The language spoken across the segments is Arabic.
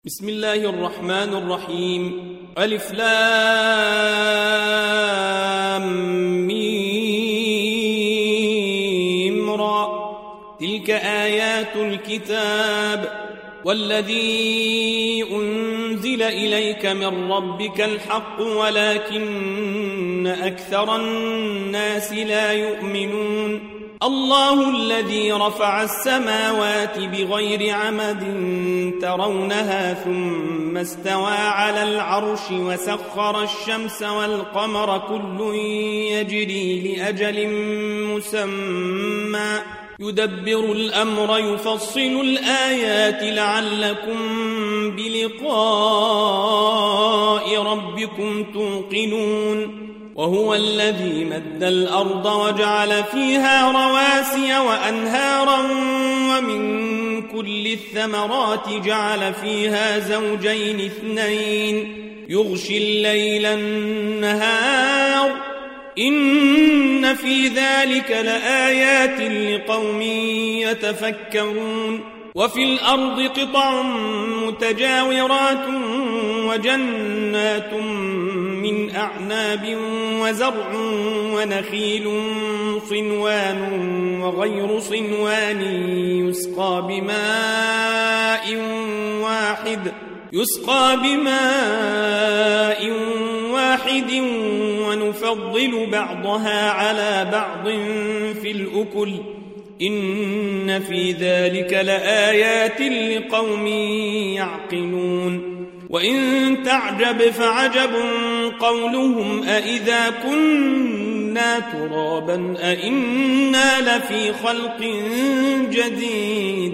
بسم الله الرحمن الرحيم. ألف لام ميم را. تلك آيات الكتاب والذي أنزل إليك من ربك الحق ولكن أكثر الناس لا يؤمنون. الله الذي رفع السماوات بغير عمد ترونها ثم استوى على العرش وسخر الشمس والقمر كل يجري لأجل مسمى يدبر الأمر يفصل الآيات لعلكم بلقاء ربكم توقنون. وهو الذي مد الأرض وجعل فيها رواسي وأنهارا ومن كل الثمرات جعل فيها زوجين اثنين يغشي الليل النهار إن في ذلك لآيات لقوم يتفكرون. وفي الأرض قطع متجاورات وجنات من أعناب وزرع ونخيل صنوان وغير صنوان يسقى بماء واحد ونفضل بعضها على بعض في الأكل إن في ذلك لآيات لقوم يعقلون. وإن تعجب فعجب قولهم أإذا كنا ترابا أإنا لفي خلق جديد.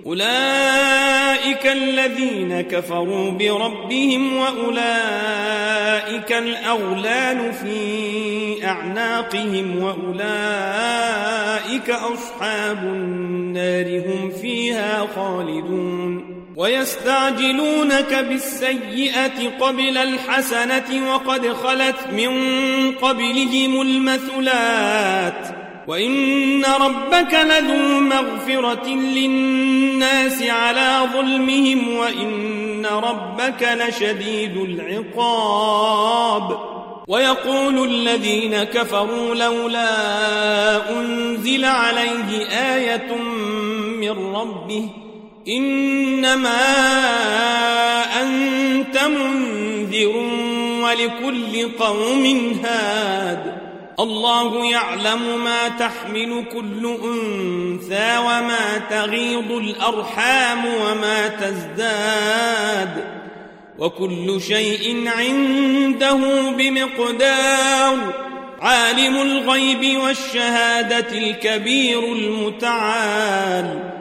أولئك الذين كفروا بربهم وأولئك الأغلال في أعناقهم وأولئك أصحاب النار هم فيها خالدون. ويستعجلونك بالسيئة قبل الحسنة وقد خلت من قبلهم المثلات وإن ربك لذو مغفرة للناس على ظلمهم وإن ربك لشديد العقاب. ويقول الذين كفروا لولا أنزل عليه آية من ربه إنما أنت منذر ولكل قوم هاد. الله يعلم ما تحمل كل أنثى وما تغيض الأرحام وما تزداد وكل شيء عنده بمقدار. عالم الغيب والشهادة الكبير المتعال.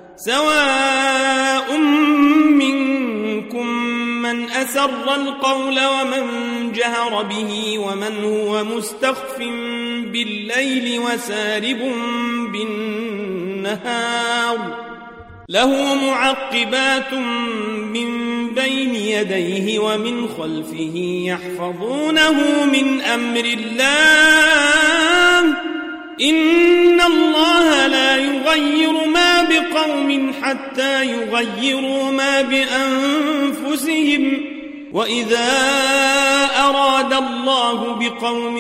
سواء منكم من أسر القول ومن جهر به ومن هو مستخف بالليل وسارب بالنهار له معقبات من بين يديه ومن خلفه يحفظونه من أمر الله إن الله لا يغير ما بقوم حتى يغيروا ما بأنفسهم وإذا أراد الله بقوم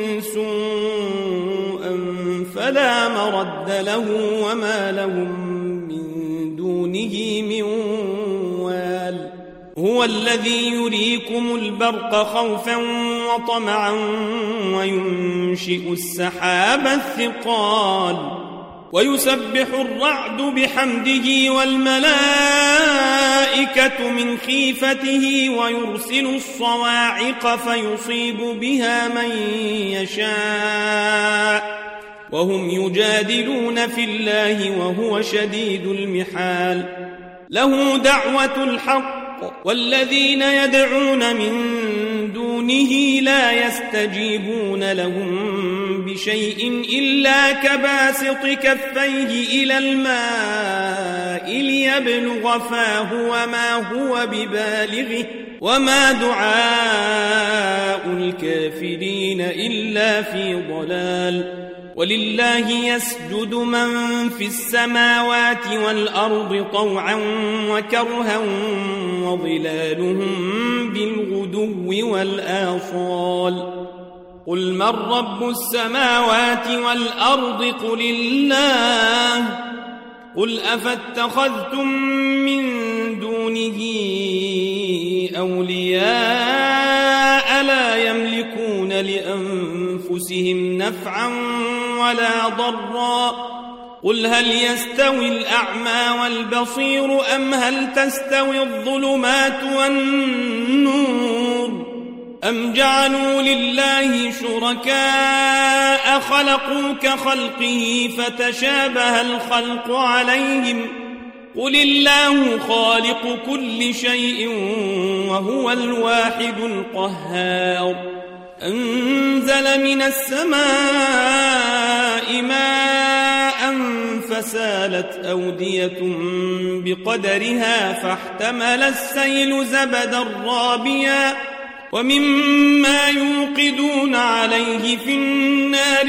سوءا فلا مرد له وما لهم من دونه من وال. هو الذي يريكم البرق خوفا وطمعا وينشئ السحاب الثقال ويسبح الرعد بحمده والملائكة من خيفته ويرسل الصواعق فيصيب بها من يشاء وهم يجادلون في الله وهو شديد المحال. له دعوة الحق والذين يدعون من دونه لا يستجيبون لهم بشيء إلا كباسط كفيه إلى الماء ليبلغ فاه وما هو ببالغه وما دعاء الكافرين إلا في ضلال. ولله يسجد من في السماوات والأرض طوعا وكرها وظلالهم بالغدو والآصال قل من رب السماوات والأرض قل الله قل أفاتخذتم من دونه أولياء لا يملكون لأنفسهم نفعا ولا ضرا قل هل يستوي الأعمى والبصير أم هل تستوي الظلمات والنور أم جعلوا لله شركاء خلقوا كخلقه فتشابه الخلق عليهم قل الله خالق كل شيء وهو الواحد القهار أنزل من السماء ماء فسالت أودية بقدرها فاحتمل السيل زبدا رابيا ومما يوقدون عليه في النار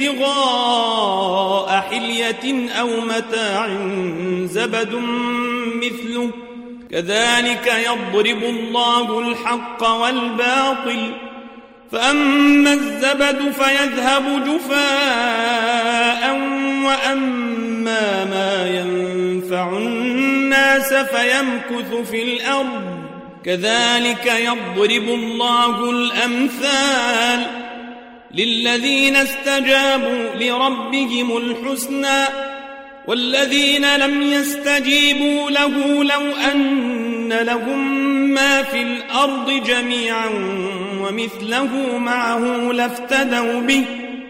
ابتغاء حلية أو متاع زبد مثله كذلك يضرب الله الحق والباطل فأما الزبد فيذهب جفاء وأما ما ينفع الناس فيمكث في الأرض كذلك يضرب الله الأمثال للذين استجابوا لربهم الحسنى والذين لم يستجيبوا له لو أن لهم ما في الأرض جميعا ومثله معه لافتدوا به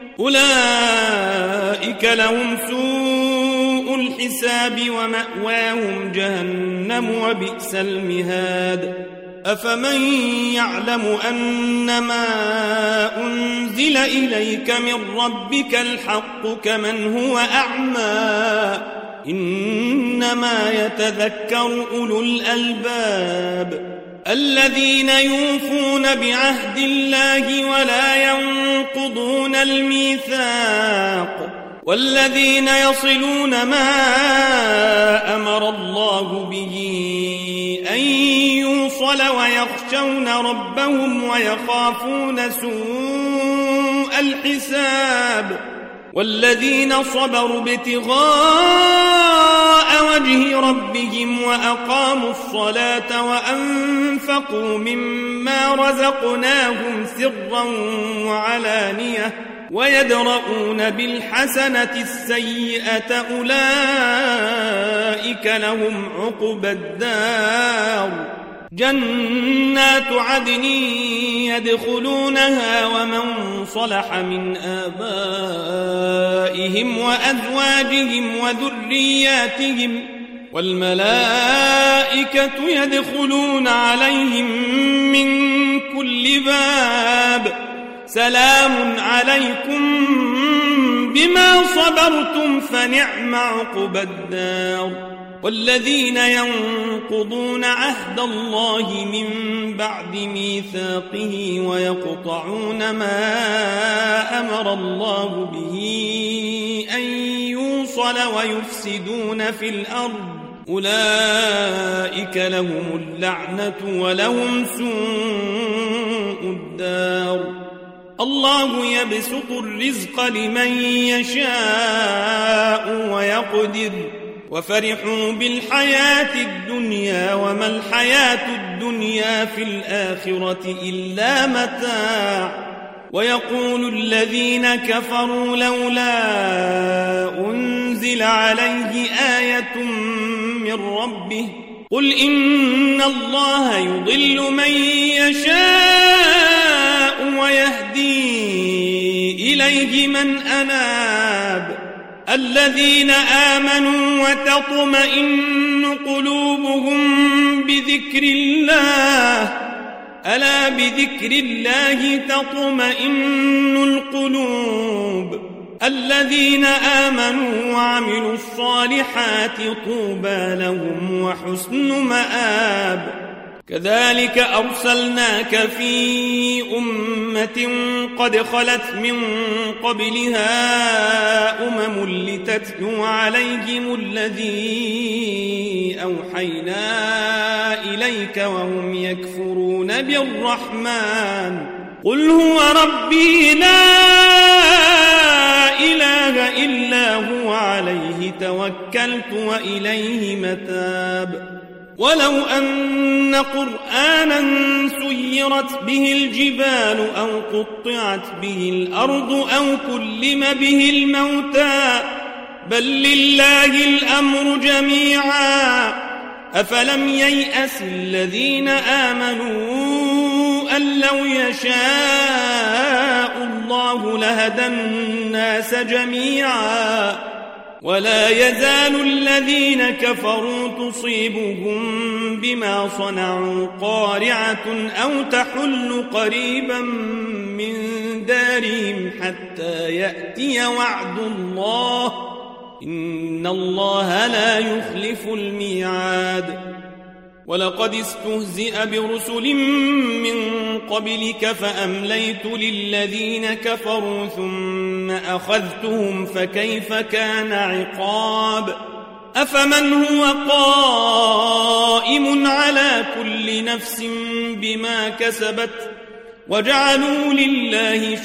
أولئك لهم سوء الحساب ومأواهم جهنم وبئس المهاد أفمن يعلم أنما أنزل إليك من ربك الحق كمن هو أعمى إنما يتذكر أولو الألباب الذين يوفون بعهد الله ولا ينقضون الميثاق والذين يصلون ما أمر الله به أن يوصل ويخشون ربهم ويخافون سوء الحساب والذين صبروا ابتغاء وجه ربهم وأقاموا الصلاة وأنفقوا مما رزقناهم سرا وعلانية ويدرؤون بالحسنة السيئة أولئك لهم عقبى الدار جنات عدن يدخلونها ومن صلح من آبائهم وأزواجهم وذرياتهم والملائكة يدخلون عليهم من كل باب سلام عليكم بما صبرتم فنعم عقبى الدار والذين ينقضون عهد الله من بعد ميثاقه ويقطعون ما أمر الله به أن يوصل ويفسدون في الأرض أولئك لهم اللعنة ولهم سوء الدار الله يبسط الرزق لمن يشاء ويقدر وفرحوا بالحياة الدنيا وما الحياة الدنيا في الآخرة إلا متاع ويقول الذين كفروا لولا أنزل عليه آية من ربه قل إن الله يضل من يشاء ويهدي إليه من أناب الذين آمنوا وتطمئن قلوبهم بذكر الله ألا بذكر الله تطمئن القلوب الذين آمنوا وعملوا الصالحات طوبى لهم وحسن مآب كذلك أرسلناك في أمة قد خلت من قبلها لتتلو عليهم الذي أوحينا إليك وهم يكفرون بالرحمن قل هو ربي لا إله إلا هو عليه توكلت وإليه متاب ولو أن قرآنا سيرت به الجبال أو قطعت به الأرض أو كلم به الموتى بل لله الأمر جميعا أفلم ييأس الذين آمنوا أن لو يشاء الله لهدى الناس جميعا ولا يزال الذين كفروا تصيبهم بما صنعوا قارعة أو تحل قريبا من دارهم حتى يأتي وعد الله إن الله لا يخلف الميعاد ولقد استهزئ برسل من قبلك فأمليت للذين كفروا ثم أخذتهم فكيف كان عقاب أفمن هو قائم على كل نفس بما كسبت وجعلوا لله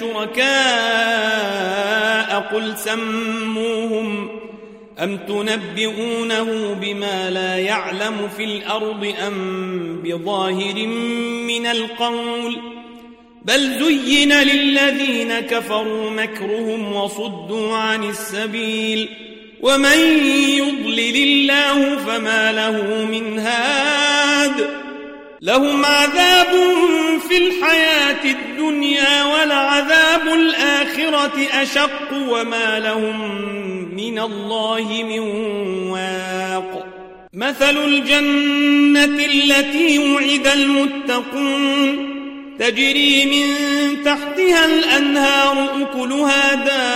شركاء قل سموهم أم تنبئونه بما لا يعلم في الأرض أم بظاهر من القول بل زين للذين كفروا مكرهم وصدوا عن السبيل ومن يضلل الله فما له من هاد لهم عذاب في الحياة الدنيا ولعذاب الآخرة أشق وما لهم من الله من واق مثل الجنة التي وعد المتقون تجري من تحتها الأنهار أكلها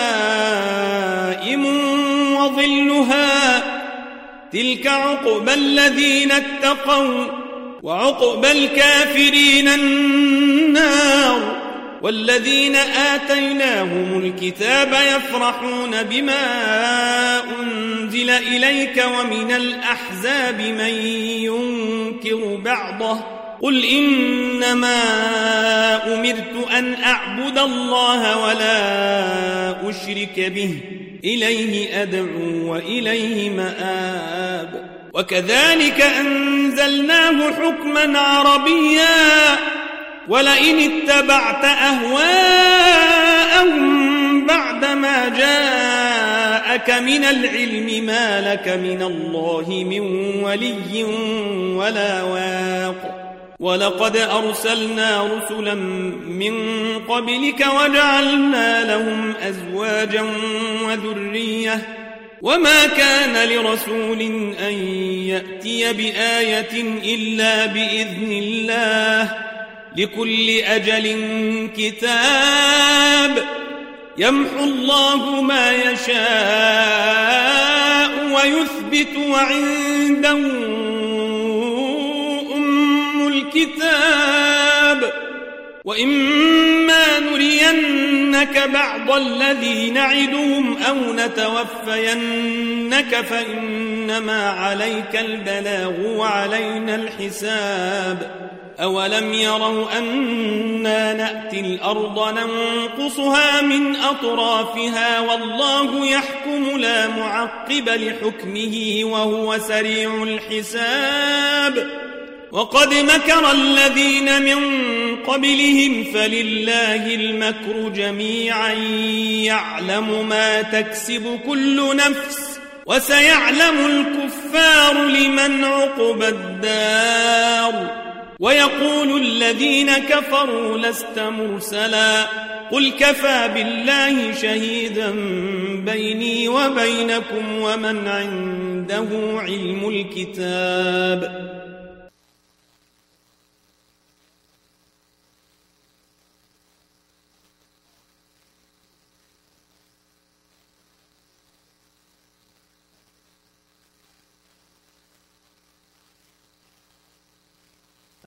دائم وظلها تلك عقبى الذين اتقوا وعقبى الكافرين النار والذين آتيناهم الكتاب يفرحون بما أنزل إليك ومن الأحزاب من ينكر بعضه قل إنما أمرت أن أعبد الله ولا أشرك به إليه أدعو وإليه مآب وكذلك أنزلناه حكما عربيا ولئن اتبعت أهواءهم بعدما جاءك من العلم ما لك من الله من ولي ولا واق ولقد أرسلنا رسلا من قبلك وجعلنا لهم أزواجا وذرية وما كان لرسول أن يأتي بآية إلا بإذن الله لكل أجل كتاب يمحو الله ما يشاء ويثبت وعنده أم الكتاب وإما نرينك بعض الذي نعدهم أو نتوفينك فإنما عليك البلاغ وعلينا الحساب أولم يروا أنا نأتي الأرض ننقصها من أطرافها والله يحكم لا معقب لحكمه وهو سريع الحساب وقد مكر الذين من قبلهم فلله المكر جميعا يعلم ما تكسب كل نفس وسيعلم الكفار لمن عقبى الدار ويقول الذين كفروا لست مرسلا قل كفى بالله شهيدا بيني وبينكم ومن عنده علم الكتاب